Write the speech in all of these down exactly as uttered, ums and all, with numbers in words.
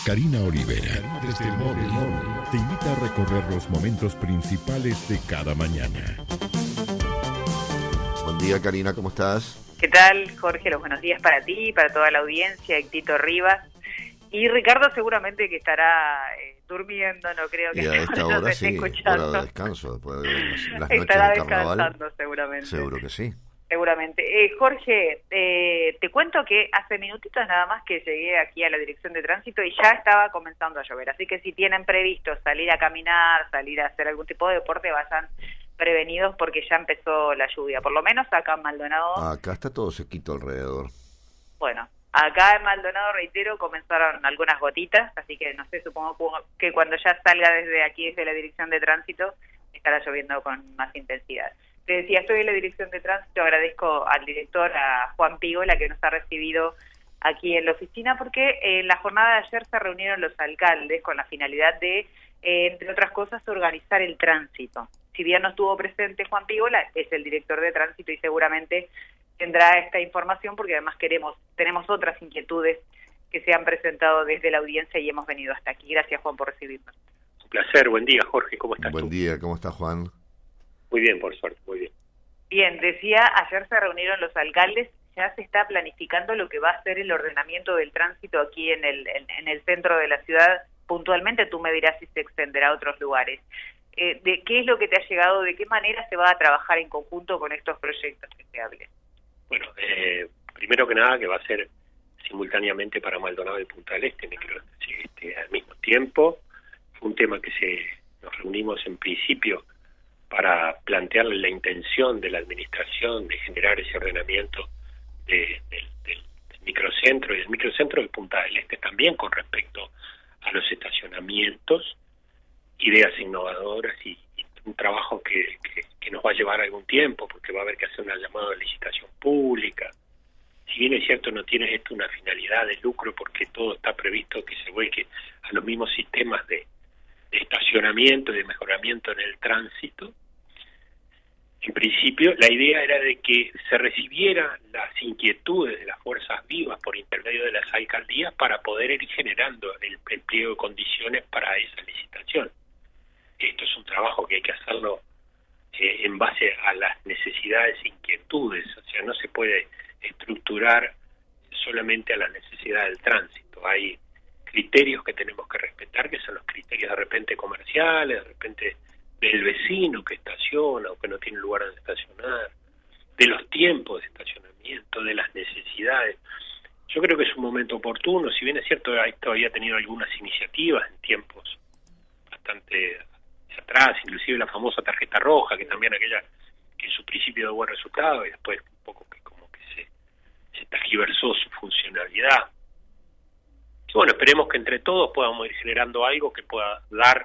Karina Olivera, desde el móvil, te invita a recorrer los momentos principales de cada mañana. Buen día, Karina, ¿cómo estás? ¿Qué tal, Jorge? Los buenos días para ti, para toda la audiencia, Tito Rivas. Y Ricardo seguramente que estará eh, durmiendo, no creo que y a esta hora sí, escuchando. hora de descanso, después de las, las noches estará de carnaval. descansando seguramente. Seguro que sí. Seguramente. Eh, Jorge, eh, te cuento que hace minutitos nada más que llegué aquí a la dirección de tránsito y ya estaba comenzando a llover. Así que si tienen previsto salir a caminar, salir a hacer algún tipo de deporte, vayan prevenidos porque ya empezó la lluvia. Por lo menos acá en Maldonado. Acá está todo sequito alrededor. Bueno, acá en Maldonado, reitero, comenzaron algunas gotitas, así que no sé, supongo que cuando ya salga desde aquí, desde la dirección de tránsito, estará lloviendo con más intensidad. Te decía, estoy en la dirección de tránsito, agradezco al director, a Juan Pigola, que nos ha recibido aquí en la oficina, porque en la jornada de ayer se reunieron los alcaldes con la finalidad de, eh, entre otras cosas, organizar el tránsito. Si bien no estuvo presente Juan Pigola, es el director de tránsito y seguramente tendrá esta información porque además queremos tenemos otras inquietudes que se han presentado desde la audiencia y hemos venido hasta aquí. Gracias, Juan, por recibirnos. Un placer. Buen día, Jorge. ¿Cómo estás Buen tú? día. ¿Cómo está, Juan? Muy bien, por suerte. Muy bien. Bien, decía, ayer se reunieron los alcaldes, ya se está planificando lo que va a ser el ordenamiento del tránsito aquí en el, en, en el centro de la ciudad. Puntualmente tú me dirás si se extenderá a otros lugares. Eh, ¿De qué es lo que te ha llegado? ¿De qué manera se va a trabajar en conjunto con estos proyectos que se hablen? Bueno, eh, primero que nada que va a ser simultáneamente para Maldonado y Punta del Este, micro, este, al mismo tiempo. Fue un tema que se nos reunimos en principio para plantearle la intención de la administración de generar ese ordenamiento de, de, del, del microcentro y del microcentro de Punta del Este también con respecto a los estacionamientos, ideas innovadoras y, y un trabajo que, que, que nos va a llevar algún tiempo porque va a haber que hacer una llamada de licitación pública. Si bien es cierto no tiene esto una finalidad de lucro porque todo está previsto que se vuelque a los mismos sistemas de, de estacionamiento y de mejoramiento en el tránsito, en principio la idea era de que se recibieran las inquietudes de las fuerzas vivas por intermedio de las alcaldías para poder ir generando el, el pliego de condiciones para esa licitación. Esto es un trabajo que hay que hacerlo eh, en base a las necesidades e inquietudes, o sea, no se puede estructurar solamente a las necesidades del tránsito. Hay criterios que tenemos que respetar, que son los criterios de repente comerciales, de repente del vecino que estaciona o que no tiene lugar donde estacionar, de los tiempos de estacionamiento, de las necesidades. Yo creo que es un momento oportuno, si bien es cierto, esto había tenido algunas iniciativas en tiempos bastante atrás, inclusive la famosa tarjeta roja, que también aquella que en su principio dio buen resultado y después un poco que como que se, se tergiversó su funcionalidad. Y bueno, esperemos que entre todos podamos ir generando algo que pueda dar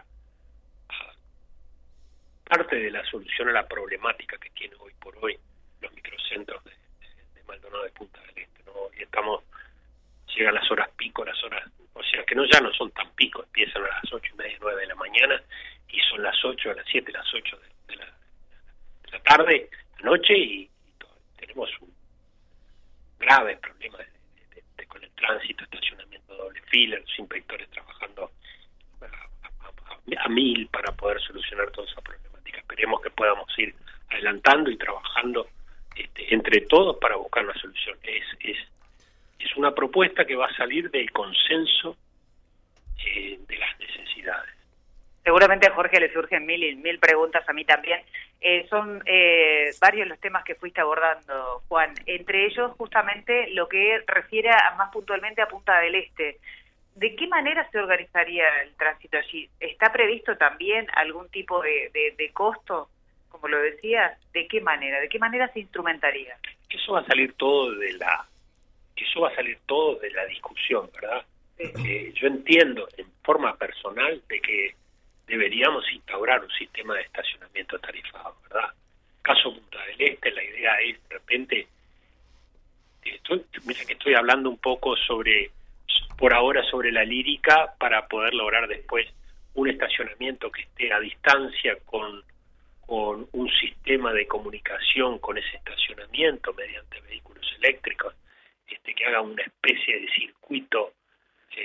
parte de la solución a la problemática que tiene hoy por hoy los microcentros de, de, de Maldonado de Punta del Este, ¿no? Y estamos, llegan las horas pico, las horas, o sea que no ya no son tan pico, empiezan a las ocho y media, nueve de la mañana y son las ocho, a las siete, las ocho de, de, la, de la tarde, la noche y, y todo, tenemos un grave problema de, de, de, con el tránsito, estacionamiento doble fila, los inspectores trabajando a, a, a, a mil para poder solucionar toda esa problemática. Esperemos que podamos ir adelantando y trabajando este, entre todos para buscar una solución. Es, es, es una propuesta que va a salir del consenso eh, de las necesidades. Seguramente a Jorge le surgen mil y mil preguntas, a mí también. Eh, son eh, varios los temas que fuiste abordando, Juan. Entre ellos, justamente, lo que refiere a, más puntualmente a Punta del Este. ¿De qué manera se organizaría el tránsito allí? ¿Está previsto también algún tipo de, de, de costo, como lo decías? ¿De qué manera? ¿De qué manera se instrumentaría? Eso va a salir todo de la, eso va a salir todo de la discusión, ¿verdad? Sí. Eh, yo entiendo en forma personal de que deberíamos instaurar un sistema de estacionamiento tarifado, ¿verdad? Caso Punta del Este, la idea es de repente, estoy, mira que estoy hablando un poco sobre por ahora sobre la lírica para poder lograr después un estacionamiento que esté a distancia con, con un sistema de comunicación con ese estacionamiento mediante vehículos eléctricos, este que haga una especie de circuito eh, en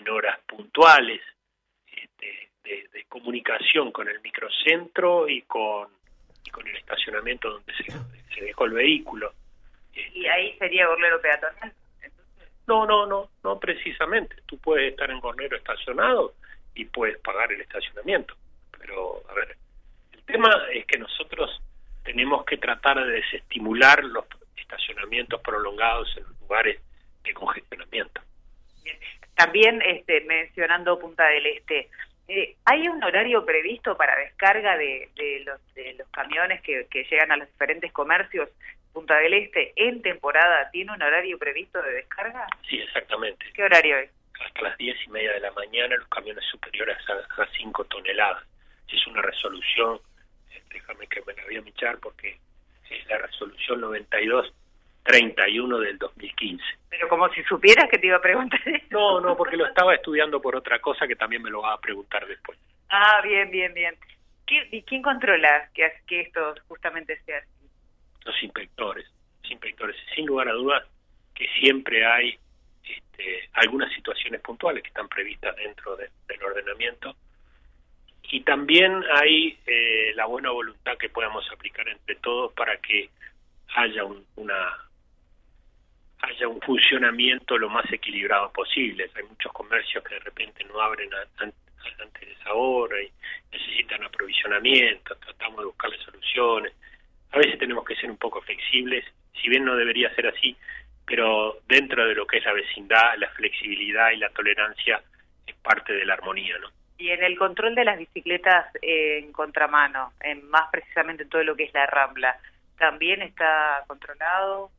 en horas puntuales, este, de, de comunicación con el microcentro y con, y con el estacionamiento donde se, se dejó el vehículo. ¿Y ahí sería Gorlero peatonal? Entonces... No, no, no, no precisamente. Tú puedes estar en Gorlero estacionado y puedes pagar el estacionamiento. Pero, a ver, el tema es que nosotros tenemos que tratar de desestimular los estacionamientos prolongados en lugares de congestionamiento. Bien. También, este, mencionando Punta del Este, eh, ¿hay un horario previsto para descarga de, de, los, de los camiones que, que llegan a los diferentes comercios? Punta del Este, en temporada, ¿tiene un horario previsto de descarga? Sí, exactamente. ¿Qué horario es? Hasta las diez y media de la mañana, los camiones superiores a, a cinco toneladas. Es una resolución, eh, déjame que me la voy a michar porque es la resolución noventa y dos treinta y uno del dos mil quince. Pero como si supieras que te iba a preguntar eso. No, no, porque lo estaba estudiando por otra cosa que también me lo va a preguntar después. Ah, bien, bien, bien. ¿Qué, ¿Y quién controla que, que esto justamente sea así? Los inspectores, los inspectores, sin lugar a dudas que siempre hay este, algunas situaciones puntuales que están previstas dentro de, del ordenamiento, y también hay eh, la buena voluntad que podamos aplicar entre todos para que haya un, una haya un funcionamiento lo más equilibrado posible. Hay muchos comercios que de repente no abren a, a, antes de esa hora y necesitan aprovisionamiento, tratamos de buscarle soluciones. A veces tenemos que ser un poco flexibles, si bien no debería ser así, pero dentro de lo que es la vecindad, la flexibilidad y la tolerancia es parte de la armonía, ¿no? Y en el control de las bicicletas eh, en contramano, en más precisamente en todo lo que es la Rambla, ¿también está controlado?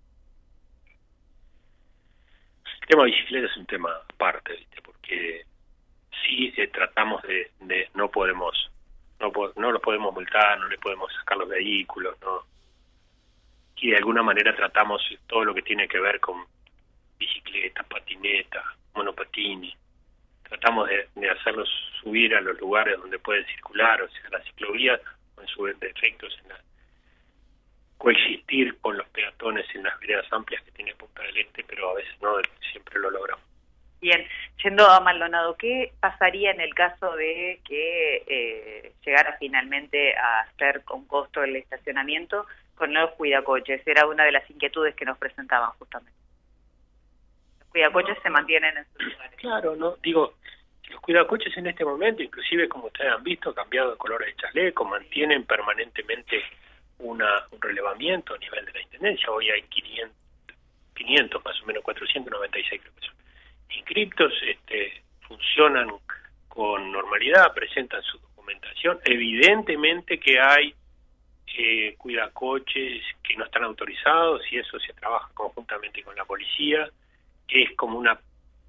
El tema de bicicleta es un tema aparte, ¿viste? Porque sí eh, tratamos de, de no podemos no no los podemos multar, no le podemos sacar los vehículos, no, y de alguna manera tratamos todo lo que tiene que ver con bicicleta, patineta, monopatini, tratamos de, de hacerlos subir a los lugares donde pueden circular, o sea, las ciclovías, o en su defectos en la, coexistir con los peatones en las veredas amplias que tiene Punta del Este, pero a veces no siempre lo logramos. Bien, yendo a Maldonado, ¿qué pasaría en el caso de que eh, llegara finalmente a hacer con costo el estacionamiento con los cuidacoches? Era una de las inquietudes que nos presentaban justamente. Los cuidacoches no, se mantienen en sus lugares. Claro, no digo, los cuidacoches en este momento, inclusive como ustedes han visto, cambiado de color de chaleco, mantienen permanentemente una un relevamiento a nivel de la Intendencia. Hoy hay quinientos, quinientos más o menos, cuatrocientos noventa y seis creo que son inscriptos, este, funcionan con normalidad, presentan su documentación. Evidentemente que hay eh, cuidacoches que no están autorizados y eso se trabaja conjuntamente con la policía. Es como una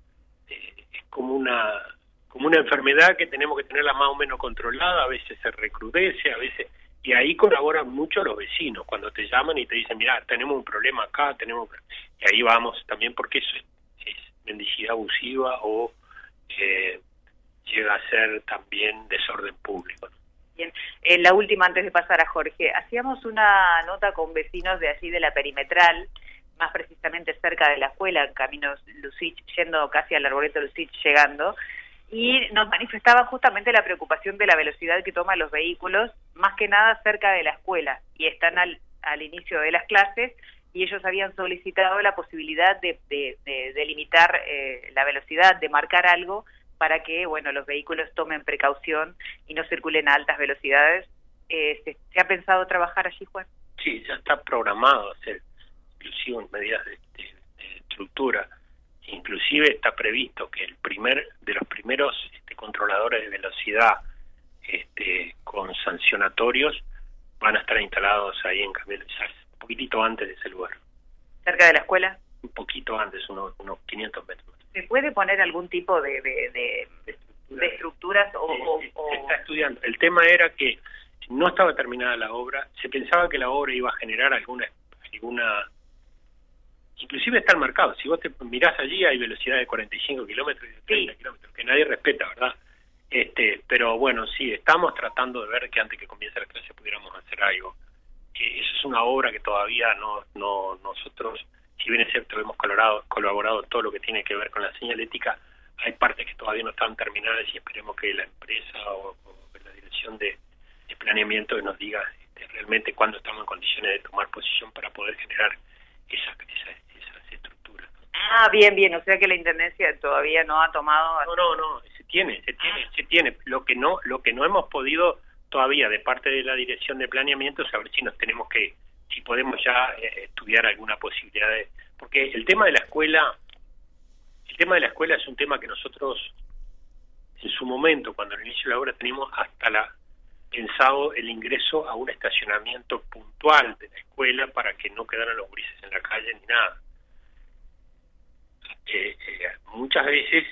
eh, es como una como una enfermedad que tenemos que tenerla más o menos controlada. A veces se recrudece, a veces, y ahí colaboran mucho los vecinos cuando te llaman y te dicen, mira, tenemos un problema acá, tenemos, y ahí vamos también, porque eso es mendicidad abusiva o eh, llega a ser también desorden público, ¿no? Bien, eh, la última antes de pasar a Jorge, hacíamos una nota con vecinos de allí de la perimetral, más precisamente cerca de la escuela, en Camino Lucich, yendo casi al Arboreto Lucich llegando, y nos manifestaban justamente la preocupación de la velocidad que toman los vehículos, más que nada cerca de la escuela, y están al, al inicio de las clases, y ellos habían solicitado la posibilidad de, de, de, de limitar eh, la velocidad, de marcar algo para que, bueno, los vehículos tomen precaución y no circulen a altas velocidades. Eh, ¿se, ¿Se ha pensado trabajar allí, Juan? Sí, ya está programado hacer, inclusive en medidas de, de, de estructura. Inclusive está previsto que el primer de los primeros este, controladores de velocidad este, con sancionatorios van a estar instalados ahí en Camilo Sars, un poquitito antes de ese lugar. ¿Cerca de la escuela? Un poquito antes, unos, unos quinientos metros. ¿Se puede poner algún tipo de, de, de, de, estructura. de estructuras? O, sí, o, sí, o... Se está estudiando. El tema era que no estaba terminada la obra, se pensaba que la obra iba a generar alguna, alguna inclusive está el mercado. Si vos te mirás allí hay velocidad de cuarenta y cinco kilómetros y de treinta sí. kilómetros, que nadie respeta, ¿verdad? Este, pero bueno, sí, estamos tratando de ver que antes que comience la clase pudiéramos hacer algo. Eh, eso es una obra que todavía no, no nosotros, si bien es cierto, hemos colaborado, colaborado todo lo que tiene que ver con la señalética, hay partes que todavía no están terminadas y esperemos que la empresa o, o la dirección de, de planeamiento nos diga este, realmente cuándo estamos en condiciones de tomar posición para poder generar esas, esas, esas estructuras. Ah, bien, bien, o sea que la Intendencia todavía no ha tomado... No, no, no, se tiene, se tiene, se tiene. Lo que no, lo que no hemos podido todavía de parte de la dirección de planeamiento es saber si nos tenemos que, si podemos ya eh, estudiar alguna posibilidad de... Porque el tema de la escuela, el tema de la escuela es un tema que nosotros en su momento, cuando al inicio de la obra, teníamos hasta la pensado el ingreso a un estacionamiento puntual de la escuela para que no quedaran los gurises en la calle ni nada. Eh, eh, muchas veces,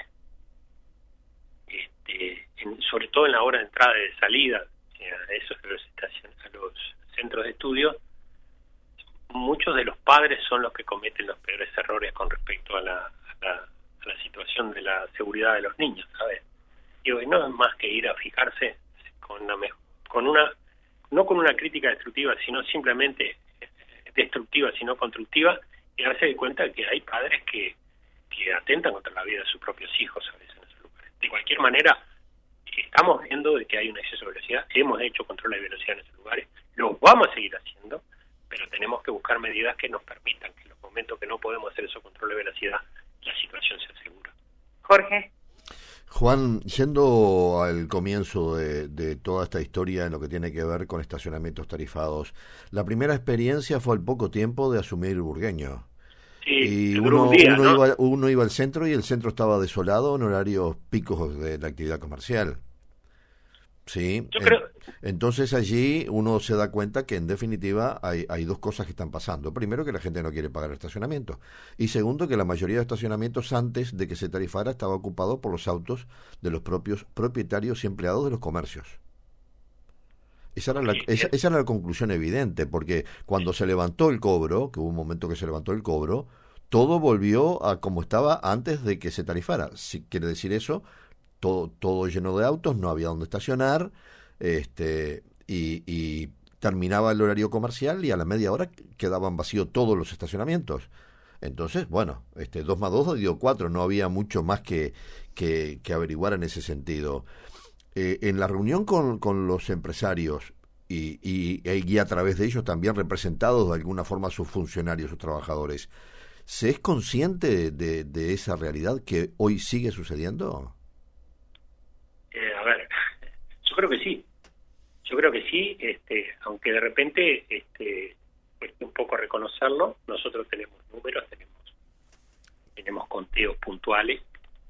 este, en, sobre todo en la hora de entrada y de salida, eh, a esos de los estacion- a los centros de estudio, muchos de los padres son los que cometen los peores errores con respecto a la, a la, a la situación de la seguridad de los niños, ¿sabes? Y hoy no es más que ir a fijarse con una mejor, con una, no con una crítica destructiva, sino simplemente destructiva, sino constructiva, y darse cuenta que hay padres que que atentan contra la vida de sus propios hijos a veces en esos lugares. De cualquier manera, estamos viendo de que hay un exceso de velocidad, hemos hecho control de velocidad en esos lugares, lo vamos a seguir haciendo, pero tenemos que buscar medidas que nos permitan que en los momentos que no podemos hacer esos control de velocidad, la situación se asegura. Jorge. Juan, yendo al comienzo de, de toda esta historia en lo que tiene que ver con estacionamientos tarifados, la primera experiencia fue al poco tiempo de asumir Burgueño. Sí, y uno, día, uno, ¿no? iba, uno iba al centro y el centro estaba desolado en horarios picos de la actividad comercial. Sí. Yo creo... Entonces allí uno se da cuenta que en definitiva hay, hay dos cosas que están pasando. Primero, que la gente no quiere pagar estacionamiento. Y segundo, que la mayoría de estacionamientos antes de que se tarifara estaba ocupado por los autos de los propios propietarios y empleados de los comercios. Esa era, la, esa, esa era la conclusión evidente, porque cuando se levantó el cobro, que hubo un momento que se levantó el cobro, todo volvió a como estaba antes de que se tarifara. Si quiere decir eso, todo, todo lleno de autos, no había donde estacionar, este y, y terminaba el horario comercial y a la media hora quedaban vacíos todos los estacionamientos. Entonces, bueno, este dos más dos dio cuatro, no había mucho más que, que, que averiguar en ese sentido. Eh, en la reunión con, con los empresarios y, y, y a través de ellos también representados de alguna forma sus funcionarios, sus trabajadores, ¿se es consciente de, de esa realidad que hoy sigue sucediendo? Eh, a ver, yo creo que sí, yo creo que sí, este, aunque de repente este, cueste un poco reconocerlo, nosotros tenemos números, tenemos, tenemos conteos puntuales,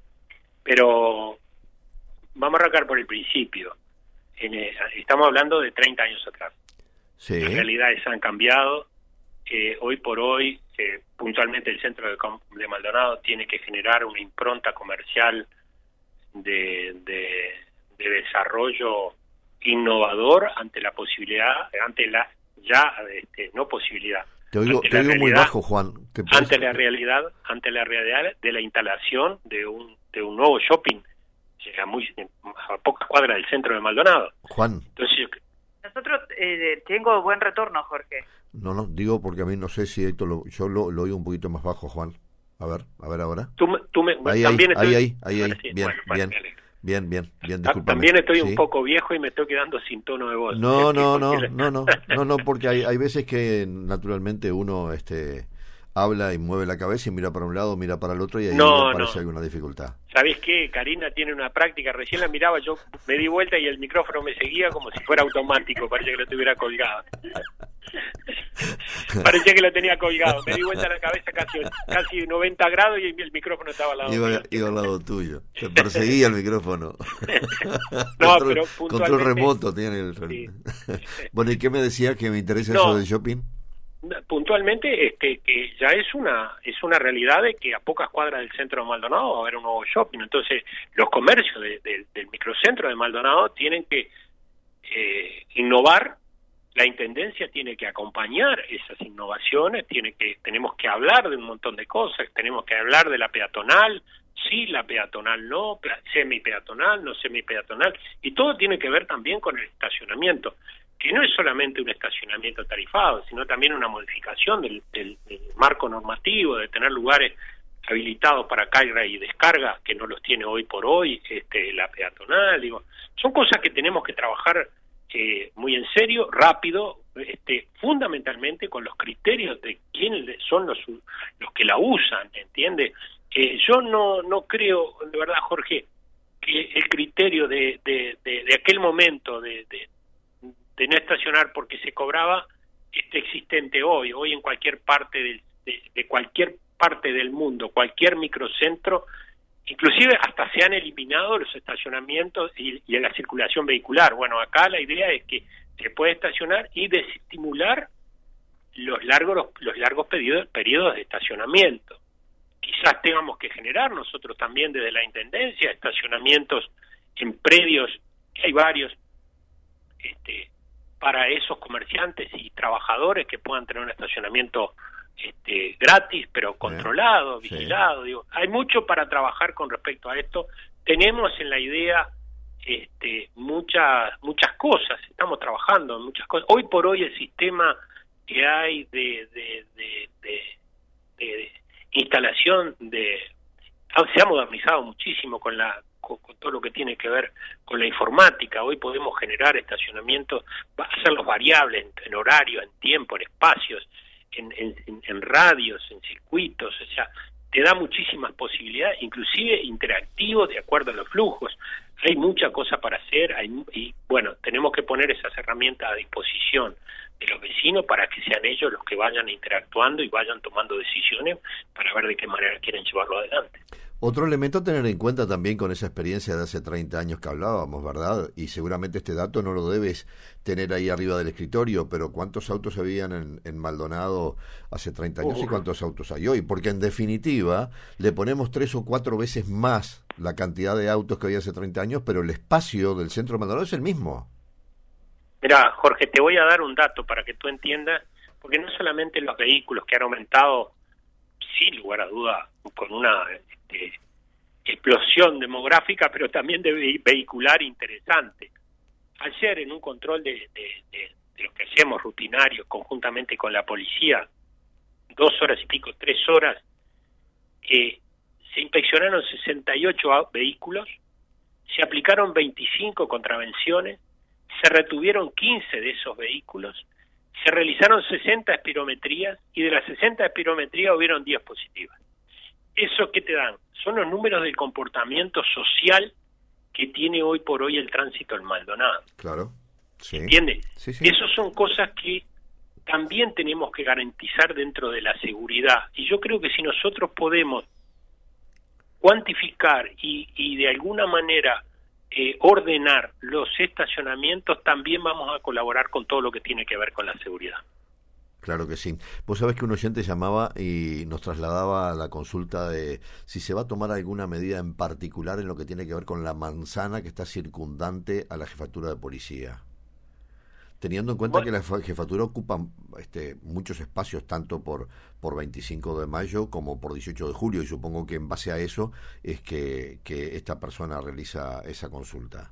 pero vamos a arrancar por el principio. En, eh, estamos hablando de treinta años atrás. Sí. Las realidades han cambiado. Eh, hoy por hoy, eh, puntualmente el centro de, de Maldonado tiene que generar una impronta comercial de, de, de desarrollo innovador ante la posibilidad, ante la ya este, no posibilidad. Te oigo, te oigo muy bajo, Juan. ¿Te ante la realidad, ante la realidad de la instalación de un de un nuevo shopping a muy a pocas cuadras del centro de Maldonado. Juan. Entonces, nosotros eh, tengo buen retorno, Jorge. No, no, digo porque a mí no sé si esto lo, yo lo, lo oigo un poquito más bajo, Juan. A ver, a ver ahora. Tú, tú me, ahí, también ahí, estoy, ahí, ahí, ahí, sí, bien, bueno, bien, vale, bien, bien, bien, discúlpame. También estoy ¿Sí? un poco viejo y me estoy quedando sin tono de voz. No, no, no, le... no, no, no, no, porque hay, hay veces que naturalmente uno, este, habla y mueve la cabeza y mira para un lado, mira para el otro y ahí no, aparece no. alguna dificultad. ¿Sabés qué? Karina tiene una práctica, recién la miraba, yo me di vuelta y el micrófono me seguía como si fuera automático, parecía que lo tuviera colgado. Parecía que lo tenía colgado, me di vuelta la cabeza casi casi noventa grados y el micrófono estaba al lado iba, mío. Iba al lado tuyo, te perseguía el micrófono. No, control, pero control remoto tiene el... Sí. Bueno, ¿y qué me decía que me interesa No. eso del shopping? Puntualmente, este, que ya es una es una realidad de que a pocas cuadras del centro de Maldonado va a haber un nuevo shopping. Entonces, los comercios de, de, del microcentro de Maldonado tienen que eh, innovar. La intendencia tiene que acompañar esas innovaciones. Tiene que tenemos que hablar de un montón de cosas. Tenemos que hablar de la peatonal, sí, la peatonal no, semi peatonal, no semi peatonal, y todo tiene que ver también con el estacionamiento, que no es solamente un estacionamiento tarifado, sino también una modificación del, del, del marco normativo, de tener lugares habilitados para carga y descarga, que no los tiene hoy por hoy, este, la peatonal, digo, son cosas que tenemos que trabajar eh, muy en serio, rápido, este, fundamentalmente con los criterios de quiénes son los los que la usan, ¿entiende? Eh, yo no no creo, de verdad, Jorge, que el criterio de de, de, de aquel momento de, de de no estacionar porque se cobraba esté existente hoy, hoy en cualquier parte del, de, de cualquier parte del mundo, cualquier microcentro, inclusive hasta se han eliminado los estacionamientos y, y la circulación vehicular. Bueno, acá la idea es que se puede estacionar y desestimular los largos los, los largos periodos, periodos de estacionamiento. Quizás tengamos que generar nosotros también desde la Intendencia estacionamientos en predios, que hay varios, este, para esos comerciantes y trabajadores que puedan tener un estacionamiento este, gratis, pero controlado, sí, vigilado. Digo, hay mucho para trabajar con respecto a esto. Tenemos en la idea este, muchas muchas cosas, estamos trabajando en muchas cosas. Hoy por hoy el sistema que hay de, de, de, de, de, de instalación de se ha modernizado muchísimo con la con, con todo lo que tiene que ver con la informática. Hoy podemos generar estacionamientos, hacerlos variables en, en horario, en tiempo, en espacios, en, en, en radios, en circuitos, o sea, te da muchísimas posibilidades, inclusive interactivos de acuerdo a los flujos. Hay mucha cosa para hacer, hay, y bueno, tenemos que poner esas herramientas a disposición de los vecinos para que sean ellos los que vayan interactuando y vayan tomando decisiones para ver de qué manera quieren llevarlo adelante. Otro elemento a tener en cuenta también con esa experiencia de hace treinta años que hablábamos, ¿verdad? Y seguramente este dato no lo debes tener ahí arriba del escritorio, pero ¿cuántos autos habían en, en Maldonado hace treinta años uh. y cuántos autos hay hoy? Porque en definitiva le ponemos tres o cuatro veces más la cantidad de autos que había hace treinta años, pero el espacio del centro de Maldonado es el mismo. Mira, Jorge, te voy a dar un dato para que tú entiendas, porque no solamente los vehículos que han aumentado, sin lugar a duda, con una este, explosión demográfica, pero también de ve- vehicular interesante. Ayer, en un control de, de, de, de lo que hacemos rutinario, conjuntamente con la policía, dos horas y pico, tres horas, eh, se inspeccionaron sesenta y ocho vehículos, se aplicaron veinticinco contravenciones, se retuvieron quince de esos vehículos, se realizaron sesenta espirometrías y de las sesenta espirometrías hubieron diez positivas. ¿Eso qué te dan? Son los números del comportamiento social que tiene hoy por hoy el tránsito en Maldonado. Claro. Sí. ¿Entiendes? Sí, sí. Esas son cosas que también tenemos que garantizar dentro de la seguridad. Y yo creo que si nosotros podemos cuantificar y, y de alguna manera eh, ordenar los estacionamientos, también vamos a colaborar con todo lo que tiene que ver con la seguridad. Claro que sí. Vos sabés que un oyente llamaba y nos trasladaba a la consulta de si se va a tomar alguna medida en particular en lo que tiene que ver con la manzana que está circundante a la jefatura de policía. Teniendo en cuenta bueno. que la jefatura ocupa este, muchos espacios, tanto por, por veinticinco de mayo como por dieciocho de julio, y supongo que en base a eso es que, que esta persona realiza esa consulta.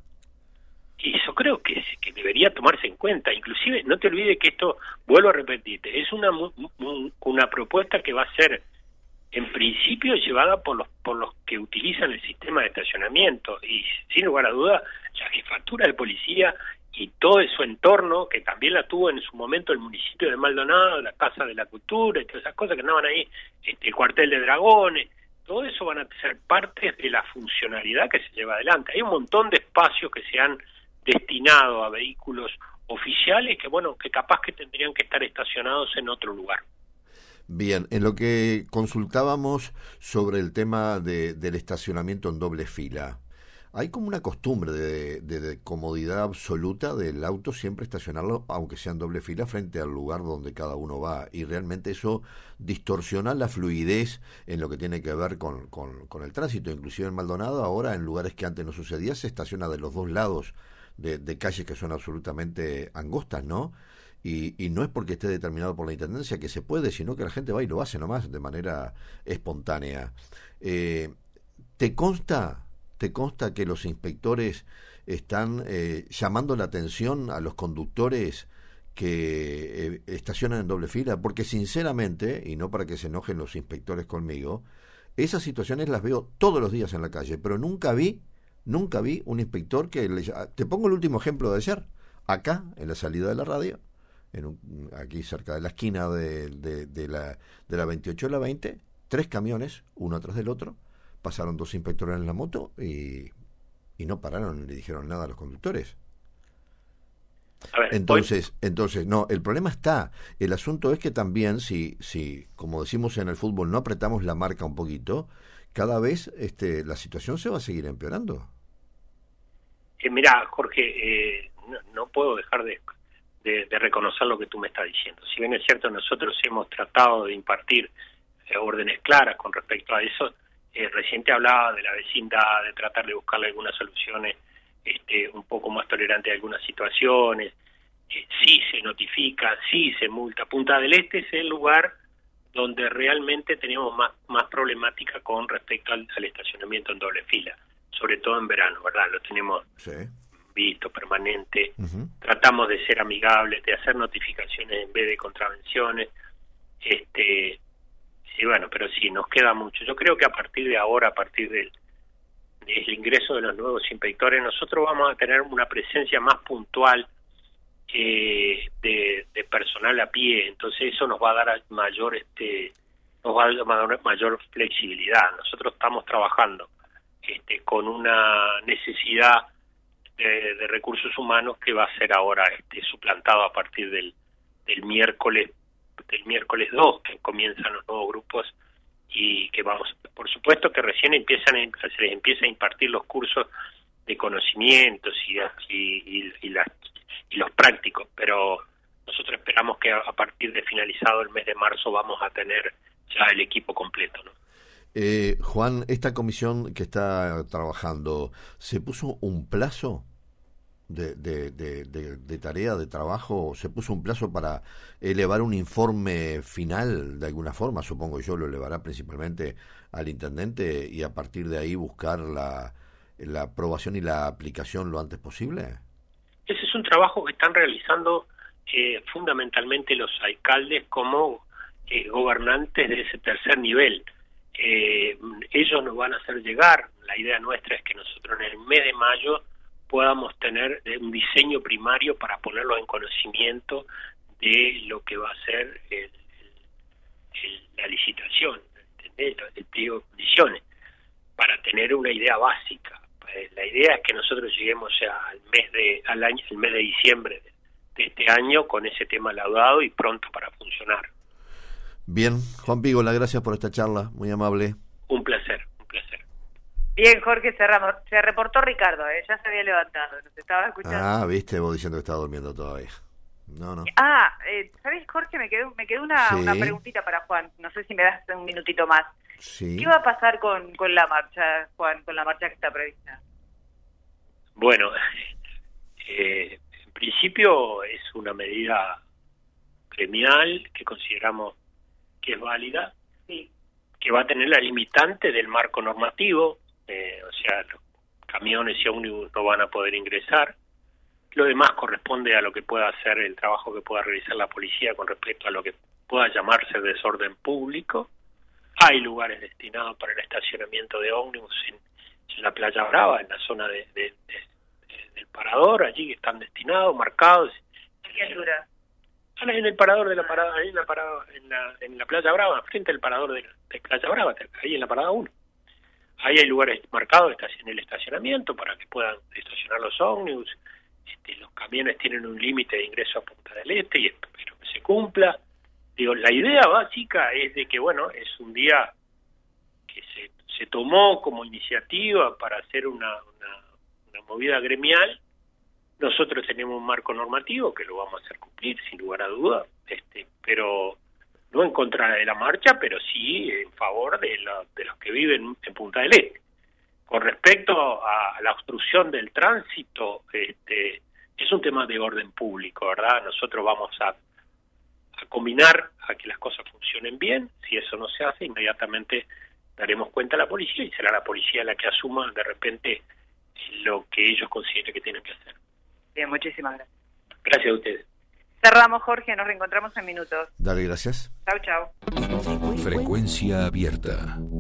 Y yo creo que, que debería tomarse en cuenta. Inclusive, no te olvides que esto, vuelvo a repetirte, es una una propuesta que va a ser, en principio, llevada por los por los que utilizan el sistema de estacionamiento. Y, sin lugar a duda, la jefatura de policía y todo su entorno, que también la tuvo en su momento el municipio de Maldonado, la Casa de la Cultura y todas esas cosas que andaban ahí, este, el cuartel de Dragones, todo eso van a ser partes de la funcionalidad que se lleva adelante. Hay un montón de espacios que se han destinado a vehículos oficiales que, bueno, que capaz que tendrían que estar estacionados en otro lugar. Bien, en lo que consultábamos sobre el tema de, del estacionamiento en doble fila, hay como una costumbre de, de, de comodidad absoluta del auto siempre estacionarlo, aunque sea en doble fila, frente al lugar donde cada uno va, y realmente eso distorsiona la fluidez en lo que tiene que ver con, con, con el tránsito. Inclusive en Maldonado ahora, en lugares que antes no sucedía, se estaciona de los dos lados de, de calles que son absolutamente angostas, ¿no? Y, y no es porque esté determinado por la Intendencia que se puede, sino que la gente va y lo hace nomás de manera espontánea. Eh, ¿Te consta... ¿Te consta que los inspectores están eh, llamando la atención a los conductores que eh, estacionan en doble fila? Porque sinceramente, y no para que se enojen los inspectores conmigo, Esas situaciones las veo todos los días en la calle, pero nunca vi, nunca vi un inspector que... Le, te pongo el último ejemplo de ayer. Acá, en la salida de la radio, en un, aquí cerca de la esquina de, de, de, la, de la veintiocho y la veinte, tres camiones, uno atrás del otro, pasaron dos inspectores en la moto y, y no pararon ni le dijeron nada a los conductores. A ver, entonces, hoy... entonces, no, el problema está, el asunto es que también si, si, como decimos en el fútbol, no apretamos la marca un poquito, cada vez este, la situación se va a seguir empeorando. Eh, mirá, Jorge, eh, no, no puedo dejar de, de, de reconocer lo que tú me estás diciendo. Si bien es cierto, nosotros hemos tratado de impartir eh, órdenes claras con respecto a eso, eh, recién te hablaba de la vecindad, de tratar de buscarle algunas soluciones Este, un poco más tolerante a algunas situaciones, eh, sí se notifica, sí se multa. Punta del Este es el lugar donde realmente tenemos más, más problemática con respecto al, al estacionamiento en doble fila, sobre todo en verano, ¿verdad? Lo tenemos sí. visto permanente, Uh-huh. tratamos de ser amigables, de hacer notificaciones en vez de contravenciones, este, sí, bueno, pero sí, nos queda mucho. Yo creo que a partir de ahora, a partir del el ingreso de los nuevos inspectores, nosotros vamos a tener una presencia más puntual eh, de, de personal a pie, entonces eso nos va a dar mayor este nos va a dar mayor flexibilidad. Nosotros estamos trabajando este, con una necesidad de, de recursos humanos que va a ser ahora este, suplantado a partir del, del miércoles del miércoles dos, que comienzan los nuevos grupos y que vamos, por supuesto que recién empiezan a, se les empieza a impartir los cursos de conocimientos y, y, y, las, y los prácticos, pero nosotros esperamos que a, a partir de finalizado el mes de marzo vamos a tener ya el equipo completo, ¿no? Eh, Juan, esta comisión que está trabajando, ¿se puso un plazo de, de, de, de, de tarea, de trabajo? ¿Se puso un plazo para elevar un informe final de alguna forma? Supongo yo lo elevará principalmente al intendente y a partir de ahí buscar la, la aprobación y la aplicación lo antes posible. Ese es un trabajo que están realizando eh, fundamentalmente los alcaldes como eh, gobernantes de ese tercer nivel. Eh, ellos nos van a hacer llegar, la idea nuestra es que nosotros en el mes de mayo podamos tener un diseño primario para ponerlo en conocimiento de lo que va a ser el, el, la licitación, ¿entendés? El pliego de condiciones, para tener una idea básica. La idea es que nosotros lleguemos ya al mes de al año, el mes de diciembre de, de este año con ese tema laudado y pronto para funcionar. Bien, Juan Pígola, gracias por esta charla, muy amable. Un placer, un placer. Bien, Jorge, se, se reportó Ricardo, ¿eh? Ya se había levantado, nos estaba escuchando. Ah, viste, vos diciendo que estaba durmiendo todavía. No, no. Ah, eh, ¿sabés, Jorge? Me quedó, me quedó una, sí. una preguntita para Juan, no sé si me das un minutito más. Sí. ¿Qué va a pasar con, con la marcha, Juan, con la marcha que está prevista? Bueno, eh, en principio es una medida gremial que consideramos que es válida, sí. que va a tener la limitante del marco normativo, eh, o sea, los camiones y ómnibus no van a poder ingresar. Lo demás corresponde a lo que pueda hacer el trabajo que pueda realizar la policía con respecto a lo que pueda llamarse desorden público. Hay lugares destinados para el estacionamiento de ómnibus en, en la Playa Brava, en la zona de, de, de, de, del parador, allí que están destinados, marcados. ¿A qué altura? En el parador de la parada, ahí en la parada, en la, en la Playa Brava, frente al parador de, de Playa Brava, ahí en la parada uno. Ahí hay lugares marcados en el estacionamiento para que puedan estacionar los ómnibus. Este, los camiones tienen un límite de ingreso a Punta del Este y espero que se cumpla. Digo, la idea básica es de que, bueno, es un día que se, se tomó como iniciativa para hacer una, una, una movida gremial. Nosotros tenemos un marco normativo que lo vamos a hacer cumplir, sin lugar a dudas, este, pero no en contra de la marcha, pero sí en favor de, la, de los que viven en Punta del Este. Con respecto a la obstrucción del tránsito, este, es un tema de orden público, ¿verdad? Nosotros vamos a, a combinar a que las cosas funcionen bien. Si eso no se hace, inmediatamente daremos cuenta a la policía y será la policía la que asuma de repente lo que ellos consideren que tienen que hacer. Bien, muchísimas gracias. Gracias a ustedes. Cerramos, Jorge, nos reencontramos en minutos. Dale, gracias. Chau, chau. Frecuencia abierta.